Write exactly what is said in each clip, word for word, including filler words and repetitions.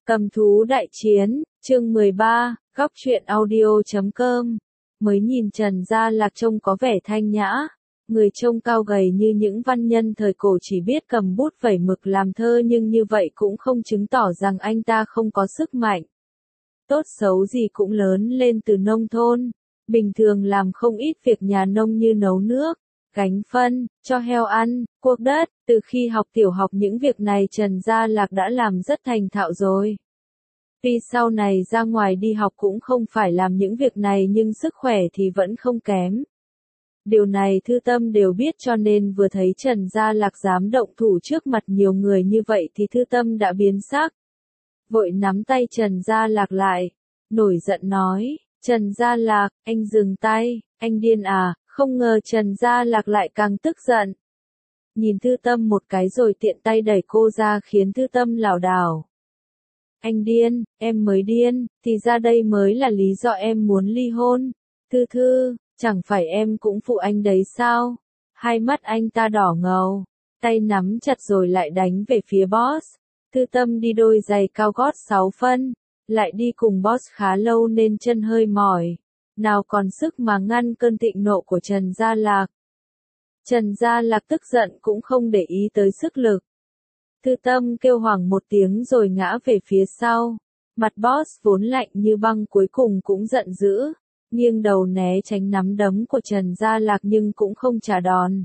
Cầm thú đại chiến, chương mười ba, góc truyện audio chấm com. Mới nhìn Trần Gia Lạc trông có vẻ thanh nhã, người trông cao gầy như những văn nhân thời cổ chỉ biết cầm bút vẩy mực làm thơ, nhưng như vậy cũng không chứng tỏ rằng anh ta không có sức mạnh. Tốt xấu gì cũng lớn lên từ nông thôn, bình thường làm không ít việc nhà nông như nấu nước, gánh phân, cho heo ăn, cuốc đất. Từ khi học tiểu học những việc này Trần Gia Lạc đã làm rất thành thạo rồi. Tuy sau này ra ngoài đi học cũng không phải làm những việc này nhưng sức khỏe thì vẫn không kém. Điều này Thư Tâm đều biết, cho nên vừa thấy Trần Gia Lạc dám động thủ trước mặt nhiều người như vậy thì Thư Tâm đã biến sắc. Vội nắm tay Trần Gia Lạc lại, nổi giận nói, Trần Gia Lạc, anh dừng tay, anh điên à, không ngờ Trần Gia Lạc lại càng tức giận. Nhìn Thư Tâm một cái rồi tiện tay đẩy cô ra khiến Thư Tâm lảo đảo. Anh điên, em mới điên, thì ra đây mới là lý do em muốn ly hôn. Thư Thư, chẳng phải em cũng phụ anh đấy sao? Hai mắt anh ta đỏ ngầu, tay nắm chặt rồi lại đánh về phía boss. Thư Tâm đi đôi giày cao gót sáu phân, lại đi cùng boss khá lâu nên chân hơi mỏi, nào còn sức mà ngăn cơn thịnh nộ của Trần Gia Lạc. Trần Gia Lạc tức giận cũng không để ý tới sức lực. Thư Tâm kêu hoảng một tiếng rồi ngã về phía sau. Mặt boss vốn lạnh như băng cuối cùng cũng giận dữ, nghiêng đầu né tránh nắm đấm của Trần Gia Lạc nhưng cũng không trả đòn.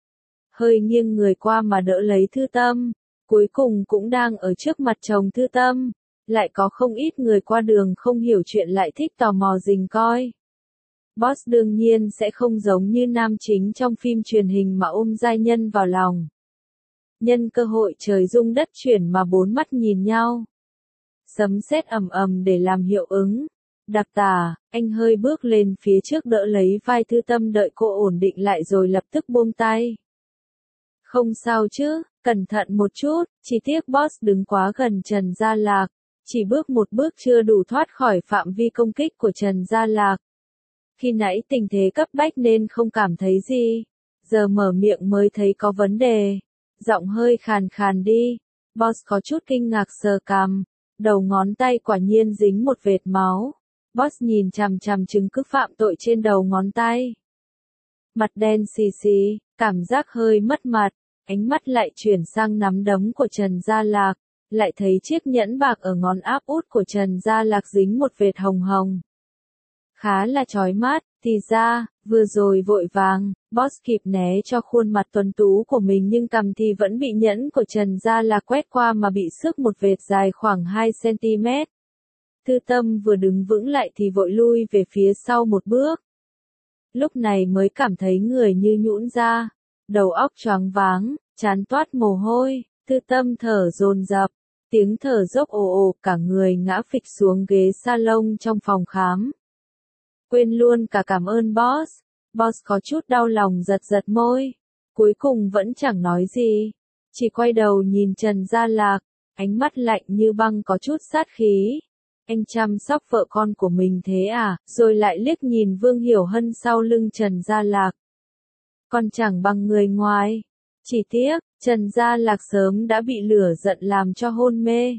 Hơi nghiêng người qua mà đỡ lấy Thư Tâm, cuối cùng cũng đang ở trước mặt chồng Thư Tâm. Lại có không ít người qua đường không hiểu chuyện lại thích tò mò rình coi. Boss đương nhiên sẽ không giống như nam chính trong phim truyền hình mà ôm giai nhân vào lòng. Nhân cơ hội trời rung đất chuyển mà bốn mắt nhìn nhau. Sấm sét ầm ầm để làm hiệu ứng. Đặc tả, anh hơi bước lên phía trước đỡ lấy vai Thư Tâm đợi cô ổn định lại rồi lập tức buông tay. Không sao chứ, cẩn thận một chút, chỉ tiếc boss đứng quá gần Trần Gia Lạc. Chỉ bước một bước chưa đủ thoát khỏi phạm vi công kích của Trần Gia Lạc. Khi nãy tình thế cấp bách nên không cảm thấy gì. Giờ mở miệng mới thấy có vấn đề. Giọng hơi khàn khàn đi. Boss có chút kinh ngạc sờ cằm. Đầu ngón tay quả nhiên dính một vệt máu. Boss nhìn chằm chằm chứng cứ phạm tội trên đầu ngón tay. Mặt đen xì xì, cảm giác hơi mất mặt. Ánh mắt lại chuyển sang nắm đấm của Trần Gia Lạc. Lại thấy chiếc nhẫn bạc ở ngón áp út của Trần Gia Lạc dính một vệt hồng hồng. Khá là chói mắt, thì ra, vừa rồi vội vàng, boss kịp né cho khuôn mặt tuấn tú của mình nhưng cằm thì vẫn bị nhẫn của Trần Gia Lạc quét qua mà bị xước một vệt dài khoảng hai xăng-ti-mét. Thư Tâm vừa đứng vững lại thì vội lui về phía sau một bước. Lúc này mới cảm thấy người như nhũn ra, đầu óc choáng váng, trán toát mồ hôi, Thư Tâm thở dồn dập. Tiếng thở dốc ồ ồ, cả người ngã phịch xuống ghế salon trong phòng khám. Quên luôn cả cảm ơn boss. Boss có chút đau lòng giật giật môi. Cuối cùng vẫn chẳng nói gì. Chỉ quay đầu nhìn Trần Gia Lạc. Ánh mắt lạnh như băng có chút sát khí. Anh chăm sóc vợ con của mình thế à? Rồi lại liếc nhìn Vương Hiểu Hân sau lưng Trần Gia Lạc. Còn chẳng bằng người ngoài. Chỉ tiếc, Trần Gia Lạc sớm đã bị lửa giận làm cho hôn mê.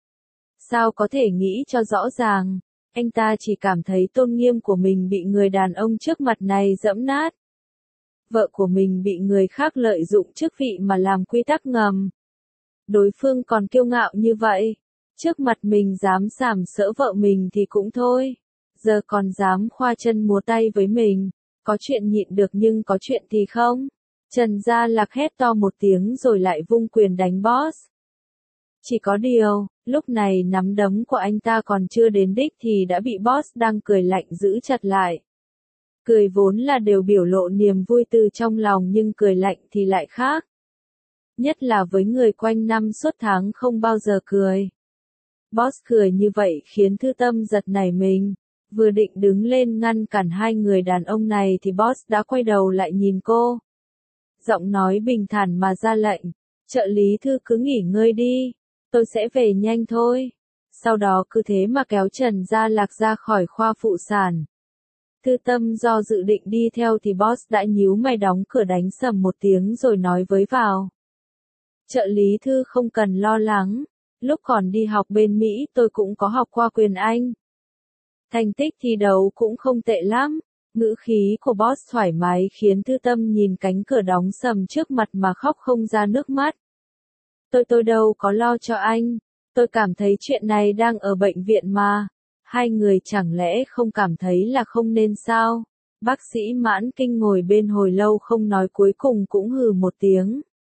Sao có thể nghĩ cho rõ ràng, anh ta chỉ cảm thấy tôn nghiêm của mình bị người đàn ông trước mặt này giẫm nát. Vợ của mình bị người khác lợi dụng chức vị mà làm quy tắc ngầm. Đối phương còn kiêu ngạo như vậy, trước mặt mình dám sàm sỡ vợ mình thì cũng thôi. Giờ còn dám khoa chân múa tay với mình, có chuyện nhịn được nhưng có chuyện thì không. Trần Gia Lạc hét to một tiếng rồi lại vung quyền đánh boss. Chỉ có điều, lúc này nắm đấm của anh ta còn chưa đến đích thì đã bị boss đang cười lạnh giữ chặt lại. Cười vốn là đều biểu lộ niềm vui từ trong lòng nhưng cười lạnh thì lại khác. Nhất là với người quanh năm suốt tháng không bao giờ cười. Boss cười như vậy khiến Thư Tâm giật nảy mình. Vừa định đứng lên ngăn cản hai người đàn ông này thì boss đã quay đầu lại nhìn cô. Giọng nói bình thản mà ra lệnh, trợ lý Thư cứ nghỉ ngơi đi, tôi sẽ về nhanh thôi. Sau đó cứ thế mà kéo Trần Gia Lạc ra khỏi khoa phụ sản. Thư Tâm do dự định đi theo thì boss đã nhíu mày đóng cửa đánh sầm một tiếng rồi nói với vào. Trợ lý Thư không cần lo lắng, Lúc còn đi học bên Mỹ tôi cũng có học qua quyền Anh. Thành tích thi đấu cũng không tệ lắm. Ngữ khí của boss thoải mái khiến Thư Tâm nhìn cánh cửa đóng sầm trước mặt mà khóc không ra nước mắt. Tôi tôi đâu có lo cho anh. Tôi cảm thấy chuyện này đang ở bệnh viện mà. Hai người chẳng lẽ không cảm thấy là không nên sao? Bác sĩ Mãn Kinh ngồi bên hồi lâu không nói, cuối cùng cũng hừ một tiếng.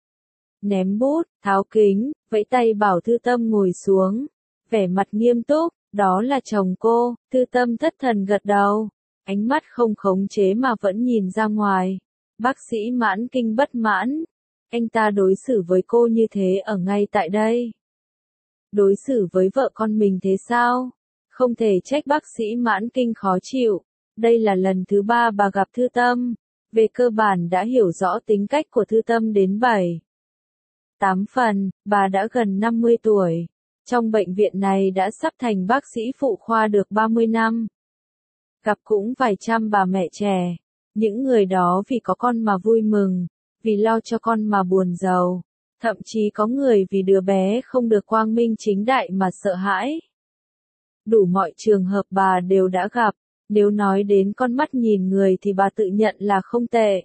Ném bút, tháo kính, vẫy tay bảo Thư Tâm ngồi xuống. Vẻ mặt nghiêm túc, đó là chồng cô. Thư Tâm thất thần gật đầu. Ánh mắt không khống chế mà vẫn nhìn ra ngoài. Bác sĩ Mãn Kinh bất mãn. Anh ta đối xử với cô như thế ở ngay tại đây. Đối xử với vợ con mình thế sao? Không thể trách bác sĩ Mãn Kinh khó chịu. Đây là lần thứ ba bà gặp Thư Tâm. Về cơ bản đã hiểu rõ tính cách của Thư Tâm đến bảy, tám phần, bà đã gần năm mươi tuổi. Trong bệnh viện này đã sắp thành bác sĩ phụ khoa được ba mươi năm. Gặp cũng vài trăm bà mẹ trẻ. Những người đó vì có con mà vui mừng, vì lo cho con mà buồn rầu. Thậm chí có người vì đứa bé không được quang minh chính đại mà sợ hãi. Đủ mọi trường hợp bà đều đã gặp. Nếu nói đến con mắt nhìn người thì bà tự nhận là không tệ.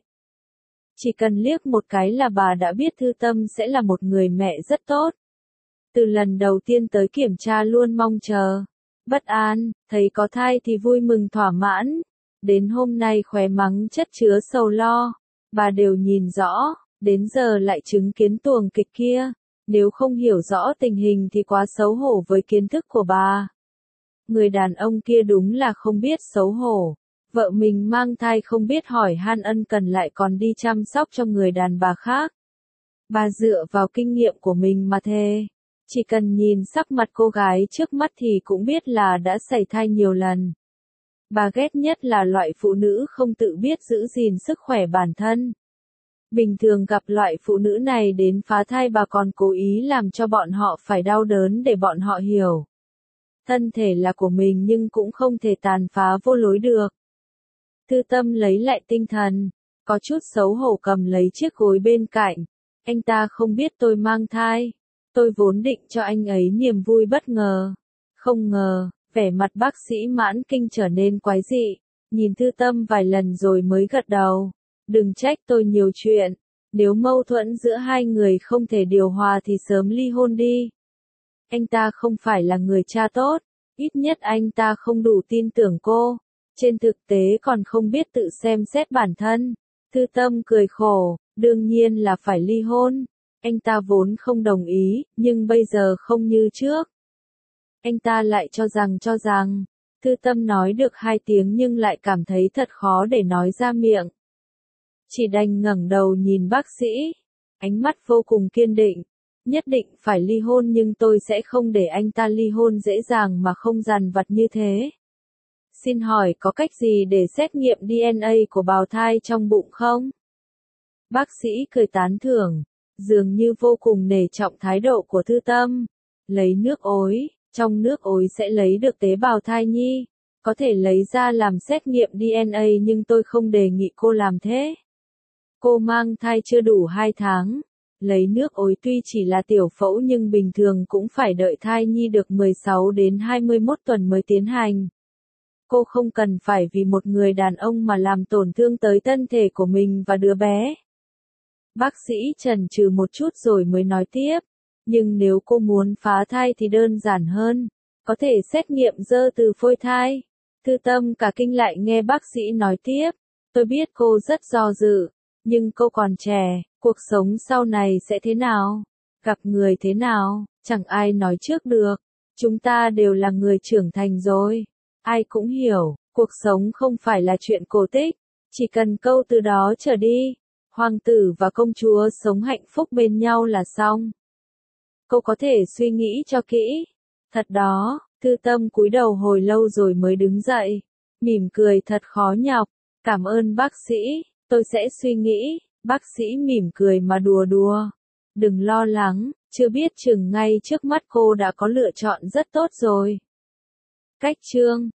Chỉ cần liếc một cái là bà đã biết Thư Tâm sẽ là một người mẹ rất tốt. Từ lần đầu tiên tới kiểm tra luôn mong chờ, bất an, thấy có thai thì vui mừng thỏa mãn. Đến hôm nay khóe mắng chất chứa sầu lo, bà đều nhìn rõ, đến giờ lại chứng kiến tuồng kịch kia. Nếu không hiểu rõ tình hình thì quá xấu hổ với kiến thức của bà. Người đàn ông kia đúng là không biết xấu hổ. Vợ mình mang thai không biết hỏi han ân cần lại còn đi chăm sóc cho người đàn bà khác. Bà dựa vào kinh nghiệm của mình mà thề. Chỉ cần nhìn sắc mặt cô gái trước mắt thì cũng biết là đã sảy thai nhiều lần. Bà ghét nhất là loại phụ nữ không tự biết giữ gìn sức khỏe bản thân. Bình thường gặp loại phụ nữ này đến phá thai bà còn cố ý làm cho bọn họ phải đau đớn để bọn họ hiểu. Thân thể là của mình nhưng cũng không thể tàn phá vô lối được. Thư Tâm lấy lại tinh thần, có chút xấu hổ cầm lấy chiếc gối bên cạnh. Anh ta không biết tôi mang thai. Tôi vốn định cho anh ấy niềm vui bất ngờ. Không ngờ, vẻ mặt bác sĩ Mãn Kinh trở nên quái dị. Nhìn Thư Tâm vài lần rồi mới gật đầu. Đừng trách tôi nhiều chuyện. Nếu mâu thuẫn giữa hai người không thể điều hòa thì sớm ly hôn đi. Anh ta không phải là người cha tốt. Ít nhất anh ta không đủ tin tưởng cô. Trên thực tế còn không biết tự xem xét bản thân. Thư Tâm cười khổ, đương nhiên là phải ly hôn. Anh ta vốn không đồng ý, nhưng bây giờ không như trước. Anh ta lại cho rằng cho rằng, Thư Tâm nói được hai tiếng nhưng lại cảm thấy thật khó để nói ra miệng. Chỉ đành ngẩng đầu nhìn bác sĩ, ánh mắt vô cùng kiên định. Nhất định phải ly hôn nhưng tôi sẽ không để anh ta ly hôn dễ dàng mà không dằn vặt như thế. Xin hỏi có cách gì để xét nghiệm đê en a của bào thai trong bụng không? Bác sĩ cười tán thưởng, dường như vô cùng nể trọng thái độ của Thư Tâm. Lấy nước ối, trong nước ối sẽ lấy được tế bào thai nhi. Có thể lấy ra làm xét nghiệm đê en a nhưng tôi không đề nghị cô làm thế. Cô mang thai chưa đủ hai tháng. Lấy nước ối tuy chỉ là tiểu phẫu nhưng bình thường cũng phải đợi thai nhi được mười sáu đến hai mươi mốt tuần mới tiến hành. Cô không cần phải vì một người đàn ông mà làm tổn thương tới thân thể của mình và đứa bé. Bác sĩ chần chừ một chút rồi mới nói tiếp. Nhưng nếu cô muốn phá thai thì đơn giản hơn. Có thể xét nghiệm dơ từ phôi thai. Thư Tâm cả kinh lại nghe bác sĩ nói tiếp. Tôi biết cô rất do dự. Nhưng cô còn trẻ. Cuộc sống sau này sẽ thế nào? Gặp người thế nào? Chẳng ai nói trước được. Chúng ta đều là người trưởng thành rồi. Ai cũng hiểu, cuộc sống không phải là chuyện cổ tích. Chỉ cần câu từ đó trở đi, hoàng tử và công chúa sống hạnh phúc bên nhau là xong. Cô có thể suy nghĩ cho kỹ. Thật đó, Thư Tâm cúi đầu hồi lâu rồi mới đứng dậy. Mỉm cười thật khó nhọc. Cảm ơn bác sĩ, tôi sẽ suy nghĩ. Bác sĩ mỉm cười mà đùa đùa. Đừng lo lắng, chưa biết chừng ngay trước mắt cô đã có lựa chọn rất tốt rồi. Cách chương